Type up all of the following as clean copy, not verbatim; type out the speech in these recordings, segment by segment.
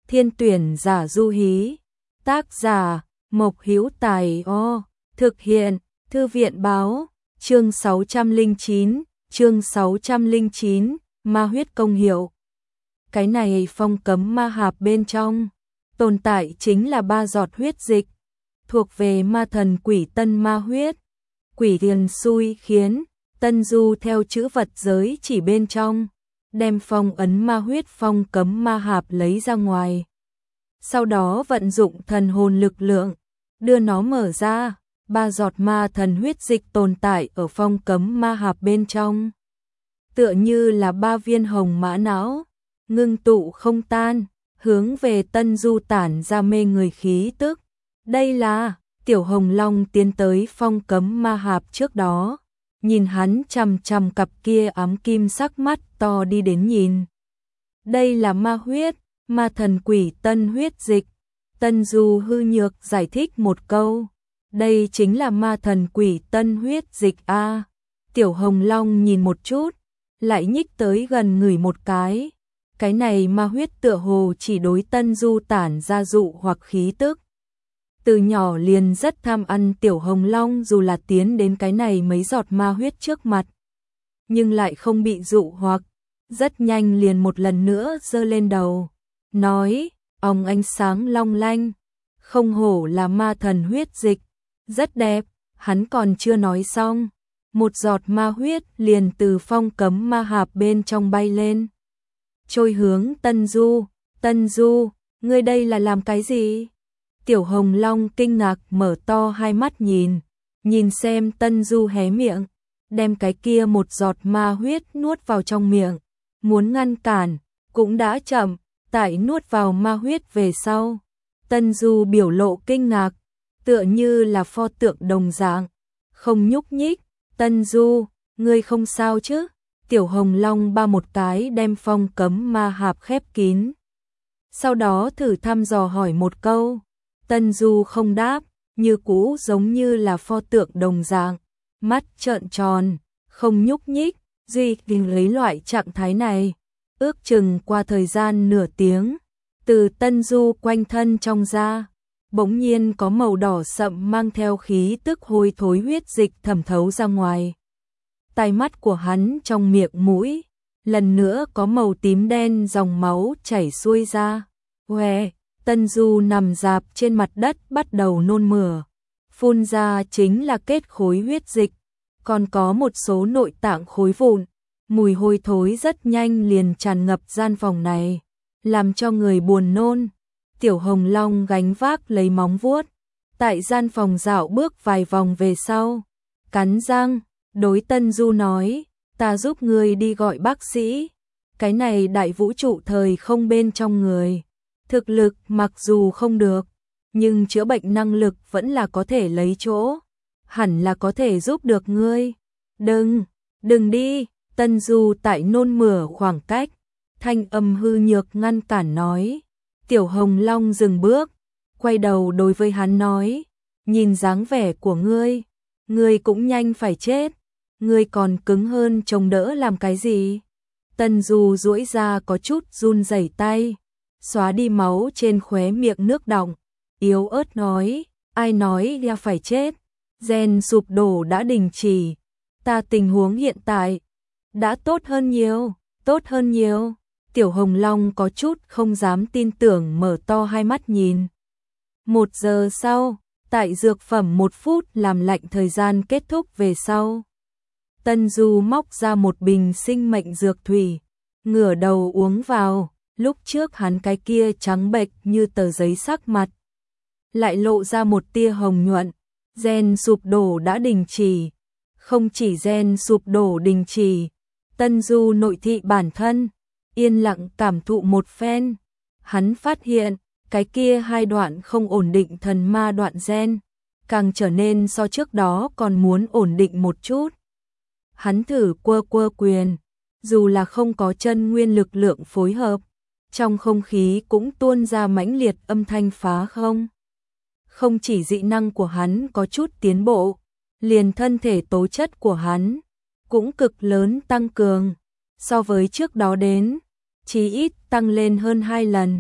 Thiên tuyển giả du hí. Tác giả Mộc Hữu Tài. Thực hiện Thư viện báo. Chương 609, ma huyết công hiệu. Cái này phong cấm ma hạp bên trong tồn tại chính là 3 giọt huyết dịch, thuộc về ma thần quỷ tân ma huyết. Quỷ tiền xui khiến Tân Du theo chữ vật giới chỉ bên trong, đem phong ấn ma huyết phong cấm ma hạp lấy ra ngoài. Sau đó vận dụng thần hồn lực lượng, đưa nó mở ra. 3 giọt ma thần huyết dịch tồn tại ở phong cấm ma hạp bên trong, tựa như là 3 viên hồng mã não, ngưng tụ không tan, hướng về Tân Du tản ra mê người khí tức. Đây là Tiểu Hồng Long tiến tới phong cấm ma hạp trước đó, nhìn hắn chằm chằm cặp kia ám kim sắc mắt to đi đến nhìn. Đây là ma huyết, ma thần quỷ tân huyết dịch. Tân Du hư nhược giải thích một câu. Đây chính là ma thần quỷ tân huyết dịch a. Tiểu Hồng Long nhìn một chút, lại nhích tới gần ngửi một cái. Cái này ma huyết tựa hồ chỉ đối Tân Du tản ra dụ hoặc khí tức. Từ nhỏ liền rất tham ăn Tiểu Hồng Long, dù là tiến đến cái này mấy giọt ma huyết trước mặt, nhưng lại không bị dụ hoặc, rất nhanh liền một lần nữa giơ lên đầu, nói, óng ánh sáng long lanh, không hổ là ma thần huyết dịch, rất đẹp. Hắn còn chưa nói xong, một giọt ma huyết liền từ phong cấm ma hạp bên trong bay lên, trôi hướng Tân Du. Tân Du, ngươi đây là làm cái gì? Tiểu Hồng Long kinh ngạc mở to hai mắt nhìn xem Tân Du hé miệng, đem cái kia một giọt ma huyết nuốt vào trong miệng, muốn ngăn cản, cũng đã chậm. Tại nuốt vào ma huyết về sau, Tân Du biểu lộ kinh ngạc, tựa như là pho tượng đồng dạng, không nhúc nhích. Tân Du, ngươi không sao chứ? Tiểu Hồng Long ba một cái đem phong cấm ma hạp khép kín, sau đó thử thăm dò hỏi một câu. Tân Du không đáp, như cũ giống như là pho tượng đồng dạng, mắt trợn tròn, không nhúc nhích. Duy đình lấy loại trạng thái này, ước chừng qua thời gian nửa tiếng, từ Tân Du quanh thân trong ra, bỗng nhiên có màu đỏ sậm mang theo khí tức hôi thối huyết dịch thẩm thấu ra ngoài. Tai mắt của hắn trong miệng mũi, lần nữa có màu tím đen dòng máu chảy xuôi ra. Hoe, Tân Du nằm rạp trên mặt đất bắt đầu nôn mửa, phun ra chính là kết khối huyết dịch, còn có một số nội tạng khối vụn. Mùi hôi thối rất nhanh liền tràn ngập gian phòng này, làm cho người buồn nôn. Tiểu Hồng Long gánh vác lấy móng vuốt, tại gian phòng dạo bước vài vòng về sau, cắn răng, đối Tân Du nói, ta giúp ngươi đi gọi bác sĩ. Cái này đại vũ trụ thời không bên trong người, thực lực mặc dù không được, nhưng chữa bệnh năng lực vẫn là có thể lấy chỗ, hẳn là có thể giúp được ngươi. Đừng đi. Tân Du tại nôn mửa khoảng cách, thanh âm hư nhược ngăn cản nói. Tiểu Hồng Long dừng bước, quay đầu đối với hắn nói, nhìn dáng vẻ của ngươi cũng nhanh phải chết, ngươi còn cứng hơn chống đỡ làm cái gì? Tân Du duỗi ra có chút run rẩy tay, xóa đi máu trên khóe miệng nước đọng, yếu ớt nói, ai nói là phải chết? Gen sụp đổ đã đình chỉ, ta tình huống hiện tại đã tốt hơn nhiều. Tiểu Hồng Long có chút không dám tin tưởng mở to hai mắt nhìn. 1 giờ sau, tại dược phẩm 1 phút làm lạnh thời gian kết thúc về sau, Tân Du móc ra một bình sinh mệnh dược thủy, ngửa đầu uống vào. Lúc trước hắn cái kia trắng bệch như tờ giấy sắc mặt, lại lộ ra một tia hồng nhuận. Gen sụp đổ đã đình chỉ. Không chỉ gen sụp đổ đình chỉ, Tân Du nội thị bản thân, yên lặng cảm thụ một phen. Hắn phát hiện, cái kia 2 đoạn không ổn định thần ma đoạn gen, càng trở nên so trước đó còn muốn ổn định một chút. Hắn thử quơ quyền, dù là không có chân nguyên lực lượng phối hợp, trong không khí cũng tuôn ra mãnh liệt âm thanh phá không. Không chỉ dị năng của hắn có chút tiến bộ, liền thân thể tố chất của hắn cũng cực lớn tăng cường, so với trước đó đến, chí ít tăng lên hơn 2 lần.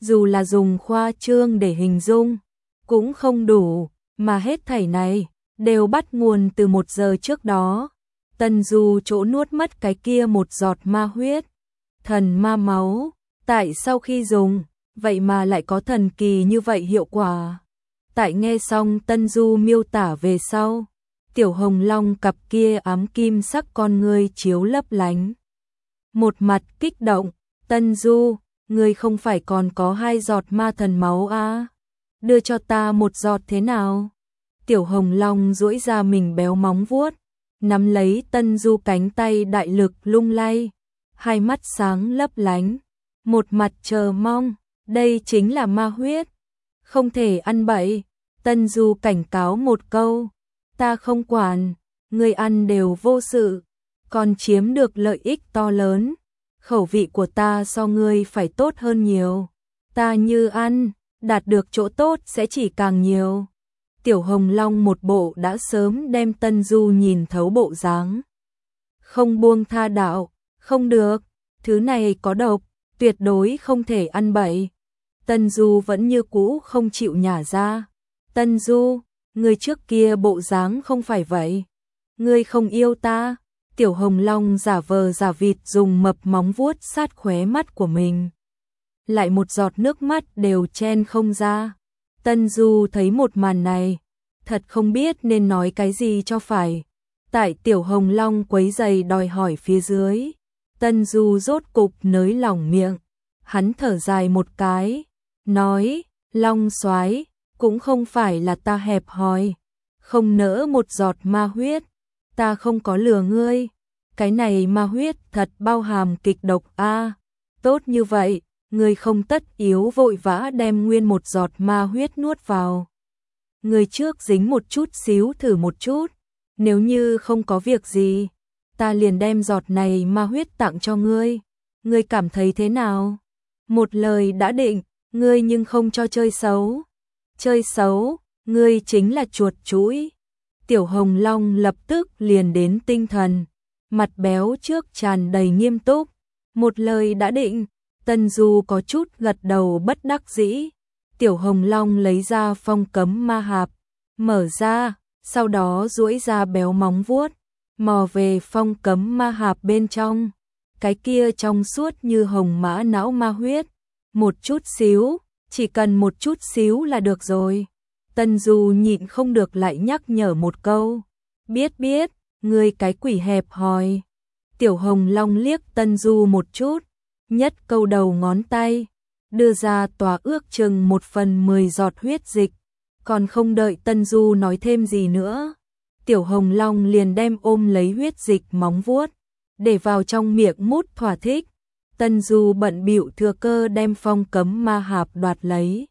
dù là dùng khoa trương để hình dung, cũng không đủ, mà hết thảy này đều bắt nguồn từ 1 giờ trước đó. Tân Du chỗ nuốt mất cái kia một giọt ma huyết, thần ma máu, tại sau khi dùng, vậy mà lại có thần kỳ như vậy hiệu quả. Tại nghe xong Tân Du miêu tả về sau, Tiểu Hồng Long cặp kia ám kim sắc con ngươi chiếu lấp lánh. Một mặt kích động, Tân Du, ngươi không phải còn có 2 giọt ma thần máu à? Đưa cho ta 1 giọt thế nào? Tiểu Hồng Long duỗi ra mình béo móng vuốt, nắm lấy Tân Du cánh tay đại lực lung lay, hai mắt sáng lấp lánh, một mặt chờ mong, đây chính là ma huyết, không thể ăn bậy. Tân Du cảnh cáo một câu, ta không quản, ngươi ăn đều vô sự, còn chiếm được lợi ích to lớn, khẩu vị của ta so ngươi phải tốt hơn nhiều, ta như ăn, đạt được chỗ tốt sẽ chỉ càng nhiều. Tiểu Hồng Long một bộ đã sớm đem Tân Du nhìn thấu bộ dáng. Không buông tha đạo, không được, thứ này có độc, tuyệt đối không thể ăn bậy. Tân Du vẫn như cũ không chịu nhả ra. Tân Du, ngươi trước kia bộ dáng không phải vậy. Ngươi không yêu ta. Tiểu Hồng Long giả vờ giả vịt dùng mập móng vuốt sát khóe mắt của mình. Lại một giọt nước mắt đều chen không ra. Tân Du thấy một màn này, thật không biết nên nói cái gì cho phải. Tại Tiểu Hồng Long quấy giày đòi hỏi phía dưới, Tân Du rốt cục nới lỏng miệng, hắn thở dài một cái, nói, Long soái, cũng không phải là ta hẹp hòi, không nỡ một giọt ma huyết, ta không có lừa ngươi, cái này ma huyết thật bao hàm kịch độc a. Tốt như vậy, ngươi không tất yếu vội vã đem nguyên một giọt ma huyết nuốt vào. Ngươi trước dính một chút xíu thử một chút, nếu như không có việc gì, ta liền đem giọt này ma huyết tặng cho ngươi. Ngươi cảm thấy thế nào? Một lời đã định, ngươi nhưng không cho chơi xấu. Chơi xấu, ngươi chính là chuột chũi. Tiểu Hồng Long lập tức liền đến tinh thần, mặt béo trước tràn đầy nghiêm túc. Một lời đã định, Tân Du có chút gật đầu bất đắc dĩ. Tiểu Hồng Long lấy ra phong cấm ma hạp, mở ra, sau đó duỗi ra béo móng vuốt, mò về phong cấm ma hạp bên trong. Cái kia trong suốt như hồng mã não ma huyết, một chút xíu, chỉ cần một chút xíu là được rồi. Tân Du nhịn không được lại nhắc nhở một câu, biết, ngươi cái quỷ hẹp hòi. Tiểu Hồng Long liếc Tân Du một chút, nhất câu đầu ngón tay, đưa ra tòa ước chừng 1/10 giọt huyết dịch, còn không đợi Tân Du nói thêm gì nữa. Tiểu Hồng Long liền đem ôm lấy huyết dịch móng vuốt, để vào trong miệng mút thỏa thích. Tân Du bận bịu thừa cơ đem phong cấm ma hạp đoạt lấy.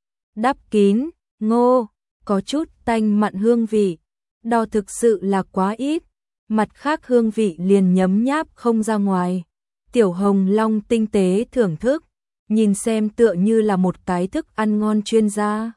Đắp kín, ngô, có chút tanh mặn hương vị, đo thực sự là quá ít, mặt khác hương vị liền nhấm nháp không ra ngoài. Tiểu Hồng Long tinh tế thưởng thức, nhìn xem tựa như là một cái thức ăn ngon chuyên gia.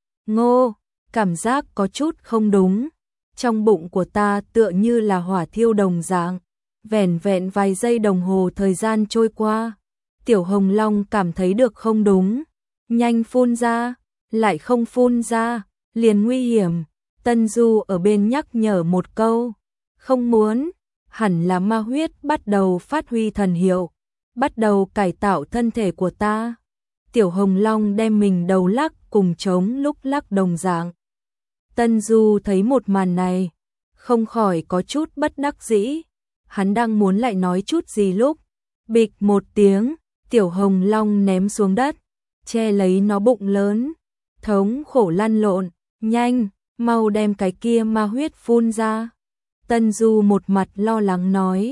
Ngô, cảm giác có chút không đúng, trong bụng của ta tựa như là hỏa thiêu đồng dạng. Vẻn vẹn vài giây đồng hồ thời gian trôi qua, Tiểu Hồng Long cảm thấy được không đúng, nhanh phun ra, lại không phun ra, liền nguy hiểm. Tân Du ở bên nhắc nhở một câu, không muốn, hẳn là ma huyết bắt đầu phát huy thần hiệu, bắt đầu cải tạo thân thể của ta. Tiểu Hồng Long đem mình đầu lắc cùng trống lúc lắc đồng dạng. Tân Du thấy một màn này, không khỏi có chút bất đắc dĩ. Hắn đang muốn lại nói chút gì lúc, bịch một tiếng, Tiểu Hồng Long ném xuống đất, che lấy nó bụng lớn, thống khổ lăn lộn, nhanh, mau đem cái kia ma huyết phun ra. Tân Du một mặt lo lắng nói,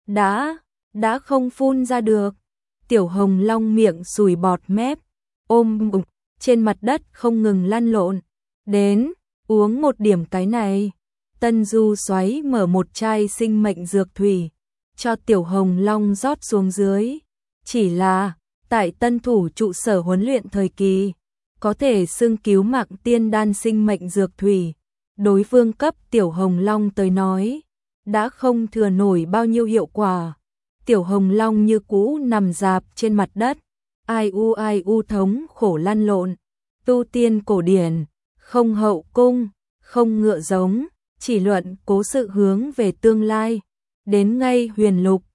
đã không phun ra được. Tiểu Hồng Long miệng sùi bọt mép, ôm bụng, trên mặt đất không ngừng lăn lộn, đến, uống một điểm cái này. Tân Du xoáy mở một chai sinh mệnh dược thủy, cho Tiểu Hồng Long rót xuống dưới. Chỉ là, tại Tân Thủ trụ sở huấn luyện thời kỳ, có thể xưng cứu mạng tiên đan sinh mệnh dược thủy, đối vương cấp Tiểu Hồng Long tới nói, đã không thừa nổi bao nhiêu hiệu quả. Tiểu Hồng Long như cũ nằm rạp trên mặt đất, ai u thống khổ lăn lộn, tu tiên cổ điển, không hậu cung, không ngựa giống, chỉ luận cố sự hướng về tương lai. Đến ngay huyền lục,